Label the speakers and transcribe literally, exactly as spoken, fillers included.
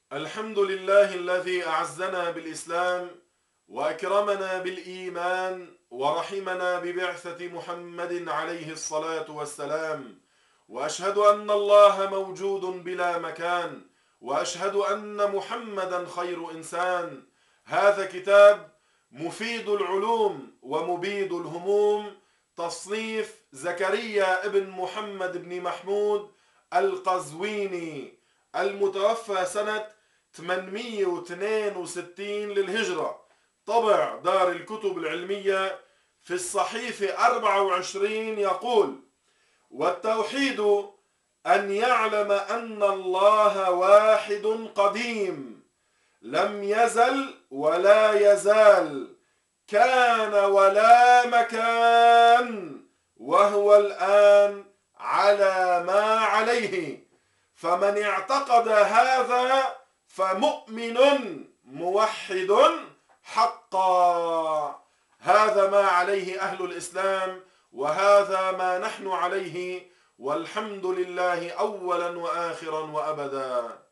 Speaker 1: الحمد لله الذي أعزنا بالإسلام وأكرمنا بالإيمان ورحمنا ببعثة محمد عليه الصلاة والسلام. وأشهد أن الله موجود بلا مكان، وأشهد أن محمدا خير إنسان. هذا كتاب مفيد العلوم ومبيد الهموم، تصنيف زكريا ابن محمد بن محمود القزويني، المتوفى سنة ثمانمئة واثنين وستين للهجرة، طبع دار الكتب العلمية في الصحيفة أربعة وعشرين، يقول: والتوحيد أن يعلم أن الله واحد قديم، لم يزل ولا يزال، كان ولا مكان، وهو الآن على ما عليه. فمن اعتقد هذا فمؤمن موحد حقا. هذا ما عليه أهل الإسلام، وهذا ما نحن عليه، والحمد لله أولا وآخرا وأبدا.